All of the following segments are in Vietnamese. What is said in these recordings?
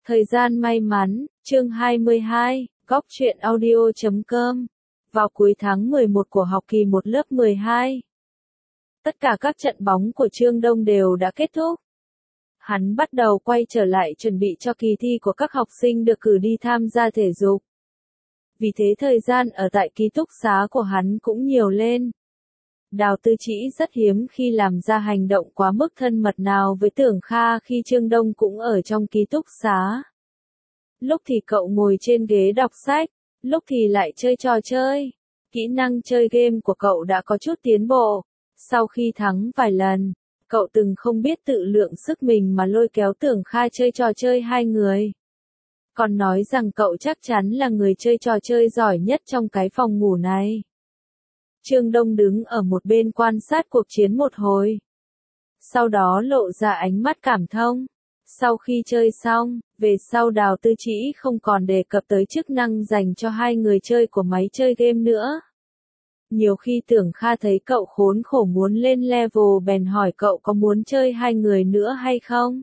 Thời gian may mắn, chương 22, góc truyện audio.com. Vào cuối tháng 11 của học kỳ 1 lớp 12, tất cả các trận bóng của Trương Đông đều đã kết thúc. Hắn bắt đầu quay trở lại chuẩn bị cho kỳ thi của các học sinh được cử đi tham gia thể dục. Vì thế thời gian ở tại ký túc xá của hắn cũng nhiều lên. Đào Tư Trĩ rất hiếm khi làm ra hành động quá mức thân mật nào với Tưởng Kha khi Trương Đông cũng ở trong ký túc xá. Lúc thì cậu ngồi trên ghế đọc sách, lúc thì lại chơi trò chơi. Kỹ năng chơi game của cậu đã có chút tiến bộ. Sau khi thắng vài lần, cậu từng không biết tự lượng sức mình mà lôi kéo Tưởng Kha chơi trò chơi hai người. Còn nói rằng cậu chắc chắn là người chơi trò chơi giỏi nhất trong cái phòng ngủ này. Trương Đông đứng ở một bên quan sát cuộc chiến một hồi. Sau đó lộ ra ánh mắt cảm thông. Sau khi chơi xong, về sau Đào Tư Trĩ không còn đề cập tới chức năng dành cho hai người chơi của máy chơi game nữa. Nhiều khi Tưởng Kha thấy cậu khốn khổ muốn lên level bèn hỏi cậu có muốn chơi hai người nữa hay không.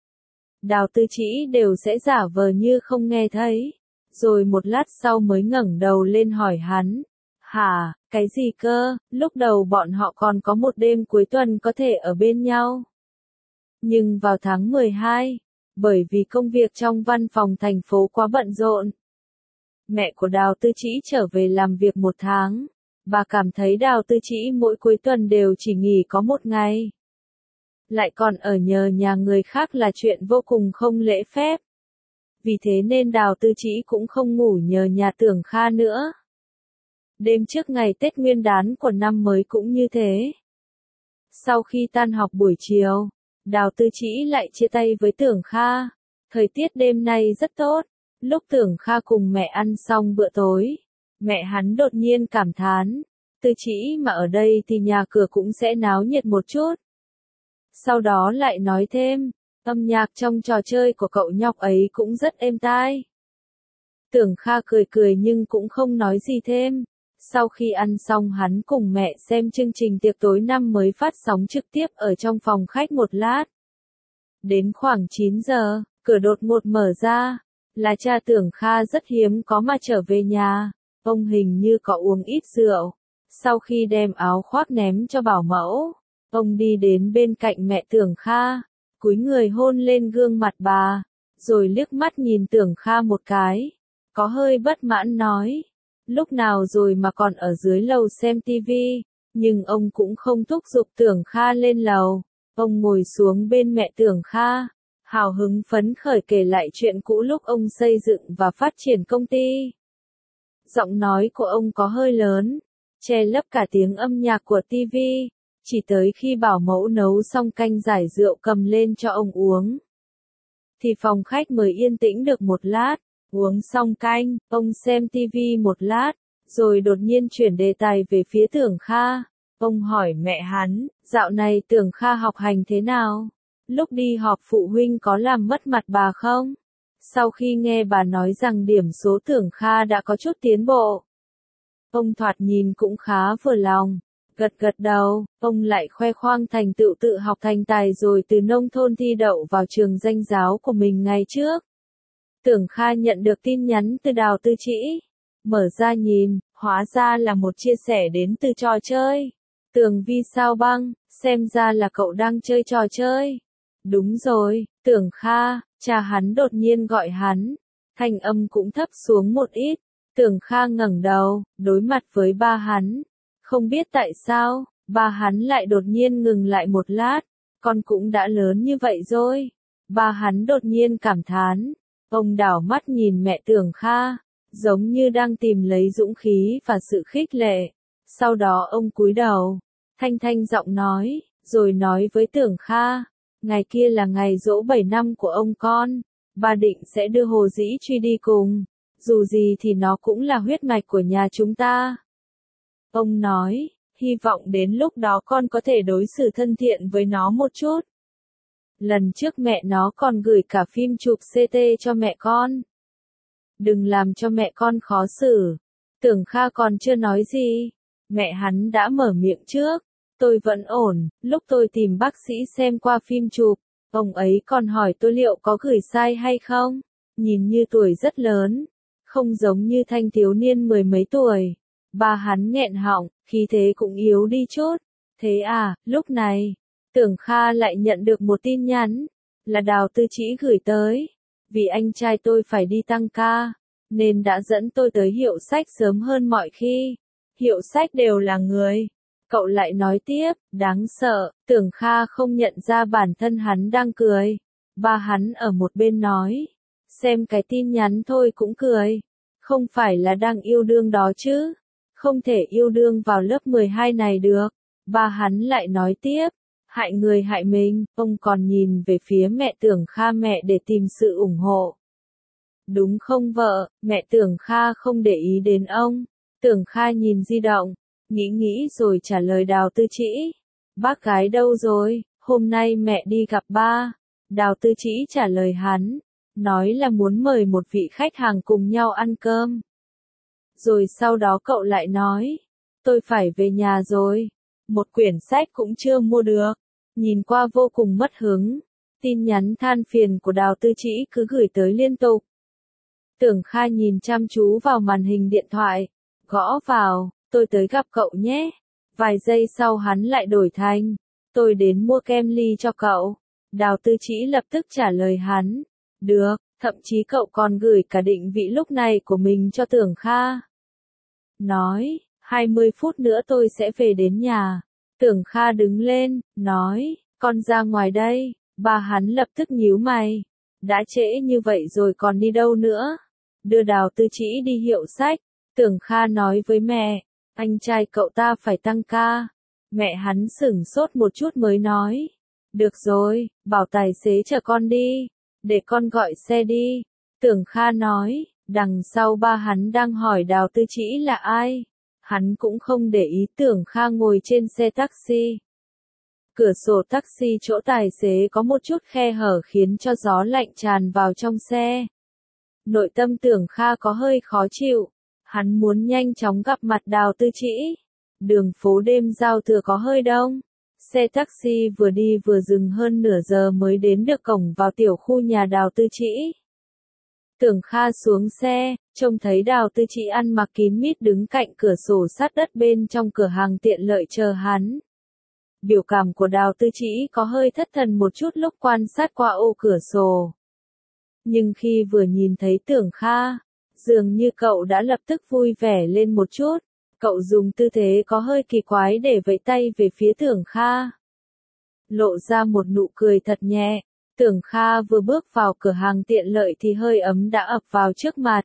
Đào Tư Trĩ đều sẽ giả vờ như không nghe thấy. Rồi một lát sau mới ngẩng đầu lên hỏi hắn. Hả, cái gì cơ, lúc đầu bọn họ còn có một đêm cuối tuần có thể ở bên nhau. Nhưng vào tháng 12, bởi vì công việc trong văn phòng thành phố quá bận rộn, mẹ của Đào Tư Trĩ trở về làm việc một tháng. Bà cảm thấy Đào Tư Trĩ mỗi cuối tuần đều chỉ nghỉ có một ngày. Lại còn ở nhờ nhà người khác là chuyện vô cùng không lễ phép. Vì thế nên Đào Tư Trĩ cũng không ngủ nhờ nhà Tưởng Kha nữa. Đêm trước ngày Tết Nguyên đán của năm mới cũng như thế. Sau khi tan học buổi chiều, Đào Tư Trĩ lại chia tay với Tưởng Kha. Thời tiết đêm nay rất tốt. Lúc Tưởng Kha cùng mẹ ăn xong bữa tối, mẹ hắn đột nhiên cảm thán, Tư Trĩ mà ở đây thì nhà cửa cũng sẽ náo nhiệt một chút. Sau đó lại nói thêm, âm nhạc trong trò chơi của cậu nhóc ấy cũng rất êm tai. Tưởng Kha cười cười nhưng cũng không nói gì thêm. Sau khi ăn xong hắn cùng mẹ xem chương trình tiệc tối năm mới phát sóng trực tiếp ở trong phòng khách một lát. Đến khoảng 9 giờ, cửa đột ngột mở ra. Là cha Tưởng Kha rất hiếm có mà trở về nhà. Ông hình như có uống ít rượu. Sau khi đem áo khoác ném cho bảo mẫu, ông đi đến bên cạnh mẹ Tưởng Kha, cúi người hôn lên gương mặt bà, rồi liếc mắt nhìn Tưởng Kha một cái, có hơi bất mãn nói, lúc nào rồi mà còn ở dưới lầu xem tivi, nhưng ông cũng không thúc giục Tưởng Kha lên lầu, ông ngồi xuống bên mẹ Tưởng Kha, hào hứng phấn khởi kể lại chuyện cũ lúc ông xây dựng và phát triển công ty. Giọng nói của ông có hơi lớn, che lấp cả tiếng âm nhạc của TV, chỉ tới khi bảo mẫu nấu xong canh giải rượu cầm lên cho ông uống. Thì phòng khách mới yên tĩnh được một lát, uống xong canh, ông xem TV một lát, rồi đột nhiên chuyển đề tài về phía Tưởng Kha. Ông hỏi mẹ hắn, dạo này Tưởng Kha học hành thế nào? Lúc đi họp phụ huynh có làm mất mặt bà không? Sau khi nghe bà nói rằng điểm số Tưởng Kha đã có chút tiến bộ, ông thoạt nhìn cũng khá vừa lòng, gật gật đầu, ông lại khoe khoang thành tựu tự học thành tài rồi từ nông thôn thi đậu vào trường danh giáo của mình ngày trước. Tưởng Kha nhận được tin nhắn từ Đào Tư Trĩ, mở ra nhìn, hóa ra là một chia sẻ đến từ trò chơi. Tưởng Vi sao băng, xem ra là cậu đang chơi trò chơi. Đúng rồi, Tưởng Kha, cha hắn đột nhiên gọi hắn, thanh âm cũng thấp xuống một ít. Tưởng Kha ngẩng đầu, đối mặt với ba hắn. Không biết tại sao, ba hắn lại đột nhiên ngừng lại một lát. Con cũng đã lớn như vậy rồi. Ba hắn đột nhiên cảm thán. Ông đảo mắt nhìn mẹ Tưởng Kha, giống như đang tìm lấy dũng khí và sự khích lệ. Sau đó ông cúi đầu, thanh thanh giọng nói, rồi nói với Tưởng Kha, ngày kia là ngày giỗ 7 năm của ông con. Ba định sẽ đưa Hồ Dĩ Truy đi cùng. Dù gì thì nó cũng là huyết mạch của nhà chúng ta. Ông nói, hy vọng đến lúc đó con có thể đối xử thân thiện với nó một chút. Lần trước mẹ nó còn gửi cả phim chụp CT cho mẹ con. Đừng làm cho mẹ con khó xử. Tưởng Kha còn chưa nói gì, mẹ hắn đã mở miệng trước. Tôi vẫn ổn, lúc tôi tìm bác sĩ xem qua phim chụp, ông ấy còn hỏi tôi liệu có gửi sai hay không. nhìn như tuổi rất lớn, không giống như thanh thiếu niên mười mấy tuổi. Ba hắn nghẹn họng, khí thế cũng yếu đi chút. Thế à, lúc này, Tưởng Kha lại nhận được một tin nhắn, là Đào Tư Trĩ gửi tới. Vì anh trai tôi phải đi tăng ca, nên đã dẫn tôi tới hiệu sách sớm hơn mọi khi. Hiệu sách đều là người. Cậu lại nói tiếp, đáng sợ, Tưởng Kha không nhận ra bản thân hắn đang cười. Ba hắn ở một bên nói, xem cái tin nhắn thôi cũng cười. Không phải là đang yêu đương đó chứ. Không thể yêu đương vào lớp 12 này được. Ba hắn lại nói tiếp, hại người hại mình, ông còn nhìn về phía mẹ Tưởng Kha mẹ để tìm sự ủng hộ. Đúng không vợ, mẹ Tưởng Kha không để ý đến ông. Tưởng Kha nhìn di động, nghĩ rồi trả lời Đào Tư Trĩ. Bác gái đâu rồi, hôm nay mẹ đi gặp ba. Đào Tư Trĩ trả lời hắn, nói là muốn mời một vị khách hàng cùng nhau ăn cơm. Rồi sau đó cậu lại nói, tôi phải về nhà rồi, một quyển sách cũng chưa mua được, nhìn qua vô cùng mất hứng. Tin nhắn than phiền của Đào Tư Trĩ cứ gửi tới liên tục. Tưởng Kha nhìn chăm chú vào màn hình điện thoại, gõ vào, tôi tới gặp cậu nhé. Vài giây sau hắn lại đổi thành, tôi đến mua kem ly cho cậu. Đào Tư Trĩ lập tức trả lời hắn, được, thậm chí cậu còn gửi cả định vị lúc này của mình cho Tưởng Kha. Nói, 20 phút nữa tôi sẽ về đến nhà. Tưởng Kha đứng lên, nói, con ra ngoài đây. Ba hắn lập tức nhíu mày, đã trễ như vậy rồi còn đi đâu nữa? Đưa Đào Tư Trĩ đi hiệu sách. Tưởng Kha nói với mẹ, anh trai cậu ta phải tăng ca. Mẹ hắn sửng sốt một chút mới nói, được rồi, bảo tài xế chở con đi, để con gọi xe đi. Tưởng Kha nói, đằng sau ba hắn đang hỏi Đào Tư Trĩ là ai. Hắn cũng không để ý. Tưởng Kha ngồi trên xe taxi. Cửa sổ taxi chỗ tài xế có một chút khe hở khiến cho gió lạnh tràn vào trong xe. Nội tâm Tưởng Kha có hơi khó chịu. Hắn muốn nhanh chóng gặp mặt Đào Tư Trĩ. Đường phố đêm giao thừa có hơi đông. Xe taxi vừa đi vừa dừng hơn nửa giờ mới đến được cổng vào tiểu khu nhà Đào Tư Trĩ. Tưởng Kha xuống xe, trông thấy Đào Tư Trĩ ăn mặc kín mít đứng cạnh cửa sổ sát đất bên trong cửa hàng tiện lợi chờ hắn. Biểu cảm của Đào Tư Trĩ có hơi thất thần một chút lúc quan sát qua ô cửa sổ. Nhưng khi vừa nhìn thấy Tưởng Kha, dường như cậu đã lập tức vui vẻ lên một chút. Cậu dùng tư thế có hơi kỳ quái để vẫy tay về phía Tưởng Kha. Lộ ra một nụ cười thật nhẹ. Tưởng Kha vừa bước vào cửa hàng tiện lợi thì hơi ấm đã ập vào trước mặt.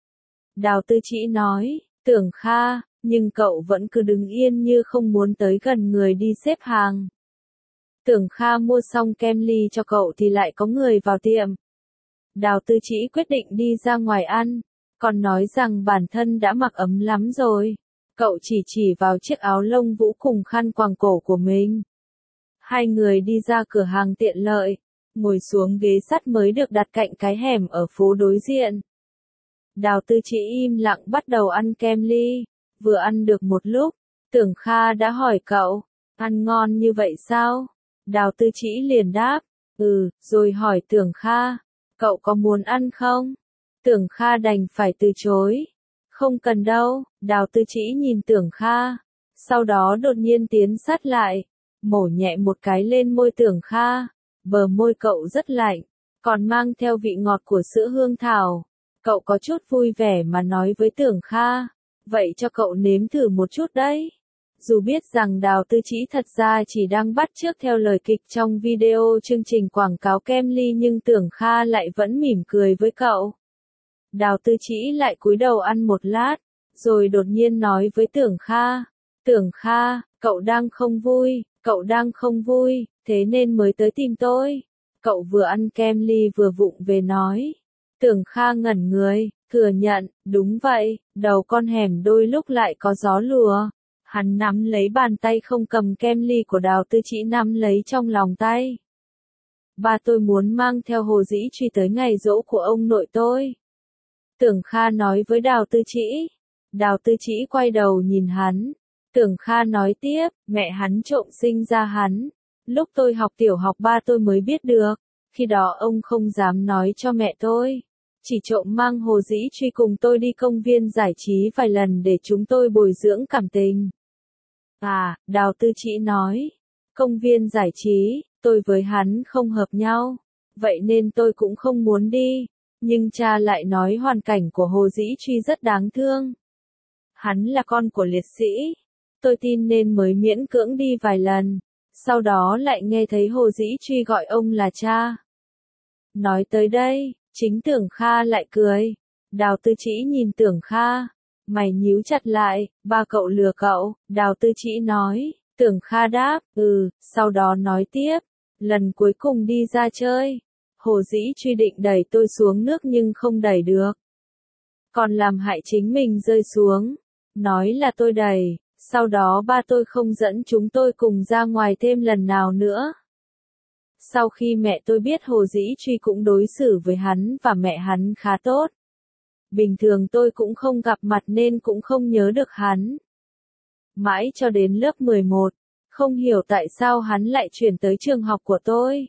Đào Tư Trĩ nói, Tưởng Kha, nhưng cậu vẫn cứ đứng yên như không muốn tới gần người đi xếp hàng. Tưởng Kha mua xong kem ly cho cậu thì lại có người vào tiệm. Đào Tư Trĩ quyết định đi ra ngoài ăn, còn nói rằng bản thân đã mặc ấm lắm rồi. Cậu chỉ vào chiếc áo lông vũ cùng khăn quàng cổ của mình. Hai người đi ra cửa hàng tiện lợi, ngồi xuống ghế sắt mới được đặt cạnh cái hẻm ở phố đối diện. Đào Tư Trĩ im lặng bắt đầu ăn kem ly. Vừa ăn được một lúc, Tưởng Kha đã hỏi cậu, ăn ngon như vậy sao? Đào Tư Trĩ liền đáp, rồi hỏi Tưởng Kha, cậu có muốn ăn không? Tưởng Kha đành phải từ chối. Không cần đâu. Đào Tư Trĩ nhìn Tưởng Kha, sau đó đột nhiên tiến sát lại, mổ nhẹ một cái lên môi Tưởng Kha. Bờ môi cậu rất lạnh, còn mang theo vị ngọt của sữa hương thảo. Cậu có chút vui vẻ mà nói với Tưởng Kha, vậy cho cậu nếm thử một chút đấy. Dù biết rằng Đào Tư Trĩ thật ra chỉ đang bắt chước theo lời kịch trong video chương trình quảng cáo kem ly nhưng Tưởng Kha lại vẫn mỉm cười với cậu. Đào Tư Trĩ lại cúi đầu ăn một lát, rồi đột nhiên nói với Tưởng Kha, cậu đang không vui, thế nên mới tới tìm tôi. Cậu vừa ăn kem ly vừa vụng về nói. Tưởng Kha ngẩn người, thừa nhận, đúng vậy, đầu con hẻm đôi lúc lại có gió lùa. Hắn nắm lấy bàn tay không cầm kem ly của Đào Tư Trĩ nắm lấy trong lòng tay. Ba tôi muốn mang theo Hồ Dĩ Truy tới ngày giỗ của ông nội tôi. Tưởng Kha nói với Đào Tư Trĩ. Đào Tư Trĩ quay đầu nhìn hắn. Tưởng Kha nói tiếp, mẹ hắn trộm sinh ra hắn. Lúc tôi học tiểu học ba tôi mới biết được. Khi đó ông không dám nói cho mẹ tôi. chỉ trộm mang Hồ Dĩ Truy cùng tôi đi công viên giải trí vài lần để chúng tôi bồi dưỡng cảm tình. À, Đào Tư Trĩ nói, công viên giải trí, tôi với hắn không hợp nhau, vậy nên tôi cũng không muốn đi, nhưng cha lại nói hoàn cảnh của Hồ Dĩ Truy rất đáng thương. Hắn là con của liệt sĩ, tôi tin nên mới miễn cưỡng đi vài lần, sau đó lại nghe thấy Hồ Dĩ Truy gọi ông là cha. Nói tới đây, chính Tưởng Kha lại cười. Đào Tư Trĩ nhìn Tưởng Kha, mày nhíu chặt lại, ba cậu lừa cậu, Đào Tư Trĩ nói. Tưởng Kha đáp, sau đó nói tiếp, lần cuối cùng đi ra chơi, Hồ Dĩ Truy định đẩy tôi xuống nước nhưng không đẩy được, còn làm hại chính mình rơi xuống, nói là tôi đẩy, sau đó ba tôi không dẫn chúng tôi cùng ra ngoài thêm lần nào nữa. Sau khi mẹ tôi biết Hồ Dĩ Truy cũng đối xử với hắn và mẹ hắn khá tốt. Bình thường tôi cũng không gặp mặt nên cũng không nhớ được hắn. Mãi cho đến lớp 11, không hiểu tại sao hắn lại chuyển tới trường học của tôi.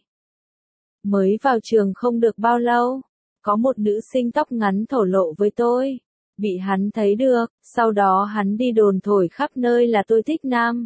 Mới vào trường không được bao lâu, có một nữ sinh tóc ngắn thổ lộ với tôi. Bị hắn thấy được, sau đó hắn đi đồn thổi khắp nơi là tôi thích nam.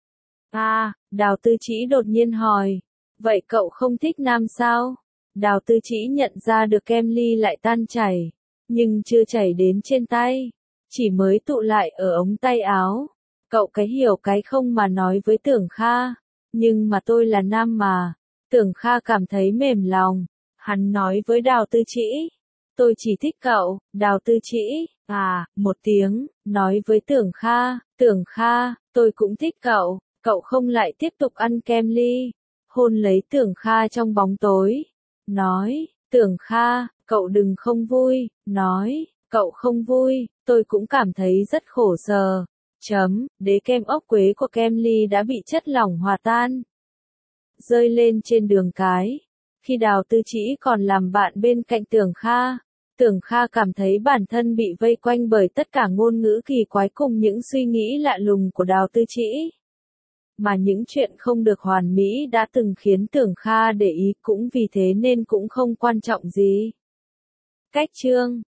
À, Đào Tư Trĩ đột nhiên hỏi. Vậy cậu không thích nam sao? Đào Tư Trĩ nhận ra được kem ly lại tan chảy, nhưng chưa chảy đến trên tay, chỉ mới tụ lại ở ống tay áo. Cậu cái hiểu cái không mà nói với Tưởng Kha, nhưng mà tôi là nam mà. Tưởng Kha cảm thấy mềm lòng, hắn nói với Đào Tư Trĩ, tôi chỉ thích cậu. Đào Tư Trĩ, một tiếng, nói với Tưởng Kha, tôi cũng thích cậu, cậu không lại tiếp tục ăn kem ly. Hôn lấy Tưởng Kha trong bóng tối, nói, Tưởng Kha, cậu đừng không vui, nói, cậu không vui, tôi cũng cảm thấy rất khổ sở. Đế kem ốc quế của kem ly đã bị chất lỏng hòa tan, rơi lên trên đường cái. Khi Đào Tư Trĩ còn làm bạn bên cạnh Tưởng Kha cảm thấy bản thân bị vây quanh bởi tất cả ngôn ngữ kỳ quái cùng những suy nghĩ lạ lùng của Đào Tư Trĩ. Mà những chuyện không được hoàn mỹ đã từng khiến Tưởng Kha để ý cũng vì thế nên cũng không quan trọng gì. Cách chương